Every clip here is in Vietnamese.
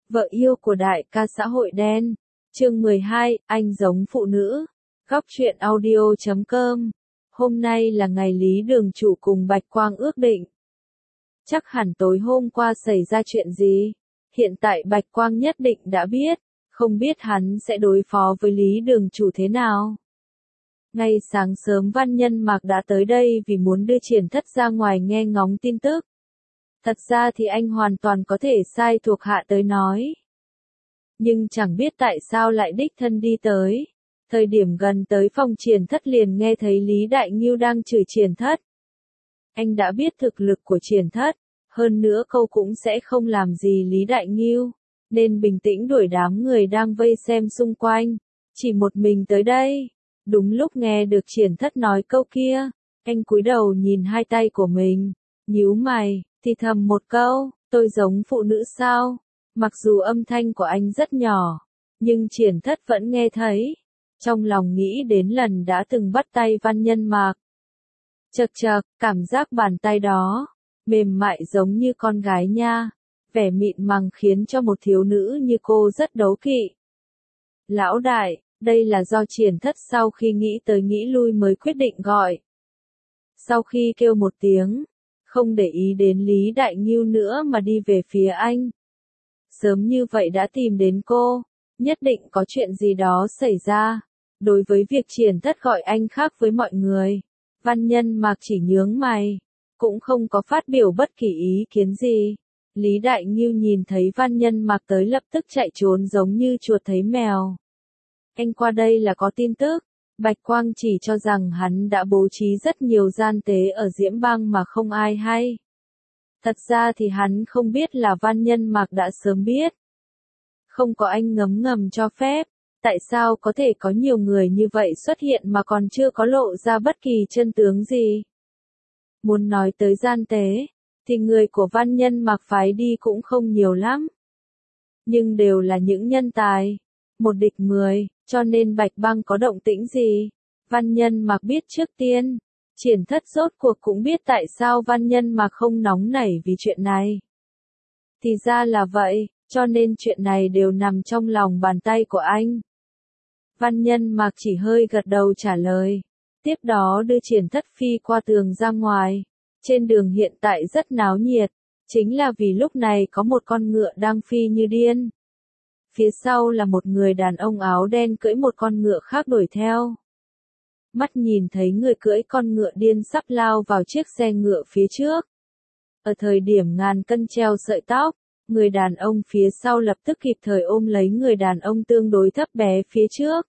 Vợ yêu của đại ca xã hội đen. Chương 12, anh giống phụ nữ. Góc truyện audio.com. Hôm nay là ngày Lý Đường Chủ cùng Bạch Quang ước định. Chắc hẳn tối hôm qua xảy ra chuyện gì. Hiện tại Bạch Quang nhất định đã biết, không biết hắn sẽ đối phó với Lý Đường Chủ thế nào. Ngay sáng sớm Văn Nhân Mạc đã tới đây vì muốn đưa Triển Thất ra ngoài nghe ngóng tin tức. Thật ra thì anh hoàn toàn có thể sai thuộc hạ tới nói. Nhưng chẳng biết tại sao lại đích thân đi tới. Thời điểm gần tới phòng Triển Thất liền nghe thấy Lý Đại Ngưu đang chửi Triển Thất. Anh đã biết thực lực của Triển Thất, hơn nữa câu cũng sẽ không làm gì Lý Đại Ngưu, nên bình tĩnh đuổi đám người đang vây xem xung quanh, chỉ một mình tới đây. Đúng lúc nghe được Triển Thất nói câu kia, anh cúi đầu nhìn hai tay của mình, nhíu mày, thì thầm một câu, tôi giống phụ nữ sao? Mặc dù âm thanh của anh rất nhỏ, nhưng Triển Thất vẫn nghe thấy. Trong lòng nghĩ đến lần đã từng bắt tay Văn Nhân Mạc. Chậc chậc, cảm giác bàn tay đó, mềm mại giống như con gái nha, vẻ mịn màng khiến cho một thiếu nữ như cô rất đố kỵ. Lão đại, đây là do Triển Thất sau khi nghĩ tới nghĩ lui mới quyết định gọi. Sau khi kêu một tiếng, không để ý đến Lý Đại Ngưu nữa mà đi về phía anh. Sớm như vậy đã tìm đến cô, nhất định có chuyện gì đó xảy ra. Đối với việc Triển Thất gọi anh khác với mọi người, Văn Nhân Mạc chỉ nhướng mày, cũng không có phát biểu bất kỳ ý kiến gì. Lý Đại Ngưu nhìn thấy Văn Nhân Mạc tới lập tức chạy trốn giống như chuột thấy mèo. Anh qua đây là có tin tức. Bạch Quang chỉ cho rằng hắn đã bố trí rất nhiều gian tế ở Diễm Bang mà không ai hay. Thật ra thì hắn không biết là Văn Nhân Mạc đã sớm biết. Không có anh ngấm ngầm cho phép, tại sao có thể có nhiều người như vậy xuất hiện mà còn chưa có lộ ra bất kỳ chân tướng gì. Muốn nói tới gian tế, thì người của Văn Nhân Mạc phái đi cũng không nhiều lắm. Nhưng đều là những nhân tài, một địch 10. Cho nên Bạch Bang có động tĩnh gì, Văn Nhân Mạc biết trước tiên. Triển Thất rốt cuộc cũng biết tại sao Văn Nhân Mạc không nóng nảy vì chuyện này. Thì ra là vậy, cho nên chuyện này đều nằm trong lòng bàn tay của anh. Văn Nhân Mạc chỉ hơi gật đầu trả lời. Tiếp đó đưa Triển Thất phi qua tường ra ngoài. Trên đường hiện tại rất náo nhiệt, chính là vì lúc này có một con ngựa đang phi như điên. Phía sau là một người đàn ông áo đen cưỡi một con ngựa khác đuổi theo. Mắt nhìn thấy người cưỡi con ngựa điên sắp lao vào chiếc xe ngựa phía trước. Ở thời điểm ngàn cân treo sợi tóc, người đàn ông phía sau lập tức kịp thời ôm lấy người đàn ông tương đối thấp bé phía trước.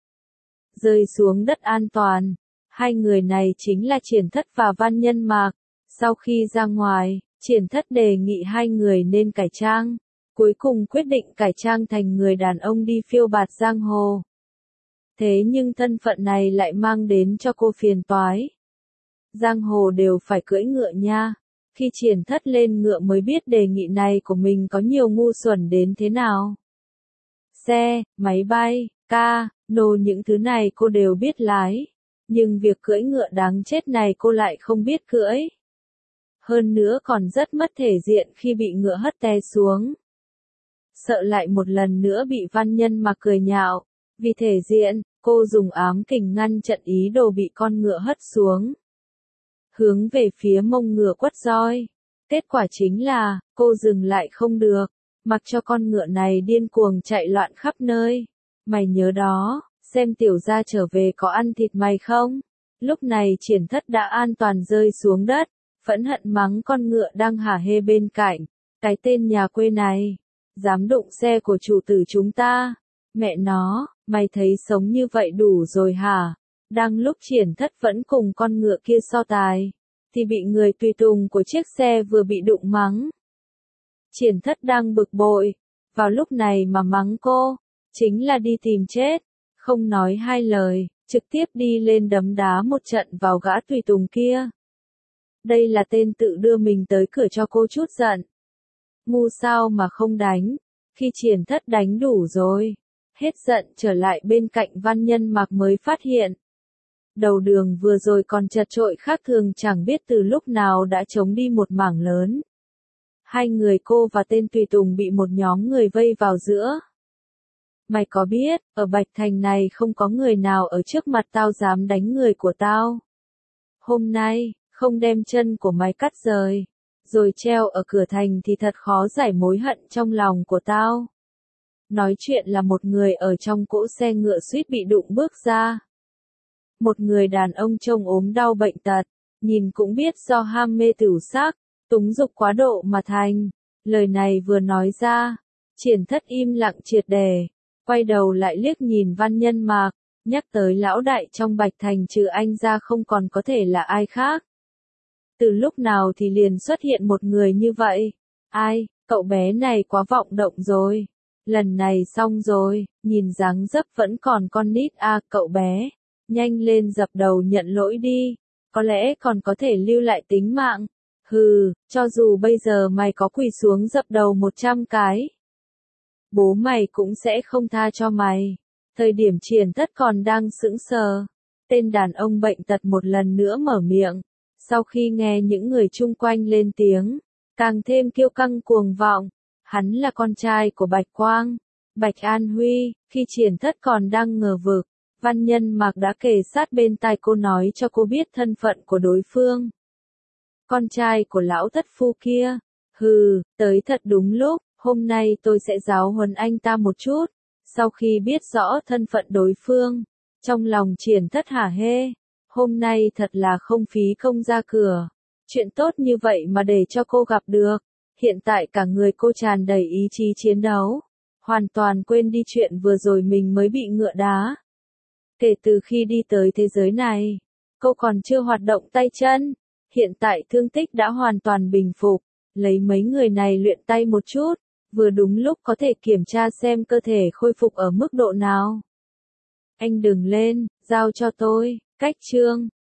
Rơi xuống đất an toàn. Hai người này chính là Triển Thất và Văn Nhân Mạc. Sau khi ra ngoài, Triển Thất đề nghị hai người nên cải trang. Cuối cùng quyết định cải trang thành người đàn ông đi phiêu bạt giang hồ. Thế nhưng thân phận này lại mang đến cho cô phiền toái. Giang hồ đều phải cưỡi ngựa nha. Khi Triển Thất lên ngựa mới biết đề nghị này của mình có nhiều ngu xuẩn đến thế nào. Xe, máy bay, nô những thứ này cô đều biết lái. Nhưng việc cưỡi ngựa đáng chết này cô lại không biết cưỡi. Hơn nữa còn rất mất thể diện khi bị ngựa hất té xuống. Sợ lại một lần nữa bị Văn Nhân Mạc cười nhạo. Vì thể diện, cô dùng ám kình ngăn chặn ý đồ bị con ngựa hất xuống. Hướng về phía mông ngựa quất roi. Kết quả chính là, cô dừng lại không được, mặc cho con ngựa này điên cuồng chạy loạn khắp nơi. Mày nhớ đó, xem tiểu gia trở về có ăn thịt mày không? Lúc này Triển Thất đã an toàn rơi xuống đất, phẫn hận mắng con ngựa đang hả hê bên cạnh. Cái tên nhà quê này, dám đụng xe của chủ tử chúng ta. Mẹ nó, mày thấy sống như vậy đủ rồi hả? Đang lúc Triển Thất vẫn cùng con ngựa kia so tài, thì bị người tùy tùng của chiếc xe vừa bị đụng mắng. Triển Thất đang bực bội, vào lúc này mà mắng cô, chính là đi tìm chết. Không nói hai lời, trực tiếp đi lên đấm đá một trận vào gã tùy tùng kia. Đây là tên tự đưa mình tới cửa cho cô chút giận. Ngu sao mà không đánh, khi Triển Thất đánh đủ rồi. Hết giận trở lại bên cạnh Văn Nhân Mạc mới phát hiện. Đầu đường vừa rồi còn chật chội khác thường chẳng biết từ lúc nào đã trống đi một mảng lớn. Hai người cô và tên tùy tùng bị một nhóm người vây vào giữa. Mày có biết, ở Bạch Thành này không có người nào ở trước mặt tao dám đánh người của tao. Hôm nay, không đem chân của mày cắt rời, rồi treo ở cửa thành thì thật khó giải mối hận trong lòng của tao. Nói chuyện là một người ở trong cỗ xe ngựa suýt bị đụng bước ra. Một người đàn ông trông ốm đau bệnh tật, nhìn cũng biết do ham mê tửu sắc, túng dục quá độ mà thành. Lời này vừa nói ra, Triển Thất im lặng triệt để, quay đầu lại liếc nhìn Văn Nhân Mạc, nhắc tới lão đại trong Bạch Thành trừ anh ra không còn có thể là ai khác. Từ lúc nào thì liền xuất hiện một người như vậy? Ai, cậu bé này quá vọng động rồi. Lần này xong rồi, nhìn dáng dấp vẫn còn con nít à, cậu bé. Nhanh lên dập đầu nhận lỗi đi, có lẽ còn có thể lưu lại tính mạng. Hừ, cho dù bây giờ mày có quỳ xuống dập đầu 100 cái, bố mày cũng sẽ không tha cho mày. Thời điểm Triển Thất còn đang sững sờ, tên đàn ông bệnh tật một lần nữa mở miệng. Sau khi nghe những người chung quanh lên tiếng, càng thêm kiêu căng cuồng vọng. Hắn là con trai của Bạch Quang, Bạch An Huy. Khi Triển Thất còn đang ngờ vực, Văn Nhân Mạc đã kề sát bên tai cô nói cho cô biết thân phận của đối phương. Con trai của lão thất phu kia. Hừ, tới thật đúng lúc, hôm nay tôi sẽ giáo huấn anh ta một chút. Sau khi biết rõ thân phận đối phương, trong lòng Triển Thất hả hê. Hôm nay thật là không phí công ra cửa. Chuyện tốt như vậy mà để cho cô gặp được. Hiện tại cả người cô tràn đầy ý chí chiến đấu. Hoàn toàn quên đi chuyện vừa rồi mình mới bị ngựa đá. Kể từ khi đi tới thế giới này, cô còn chưa hoạt động tay chân. Hiện tại thương tích đã hoàn toàn bình phục. Lấy mấy người này luyện tay một chút, vừa đúng lúc có thể kiểm tra xem cơ thể khôi phục ở mức độ nào. Anh đừng lên, giao cho tôi. Cách chương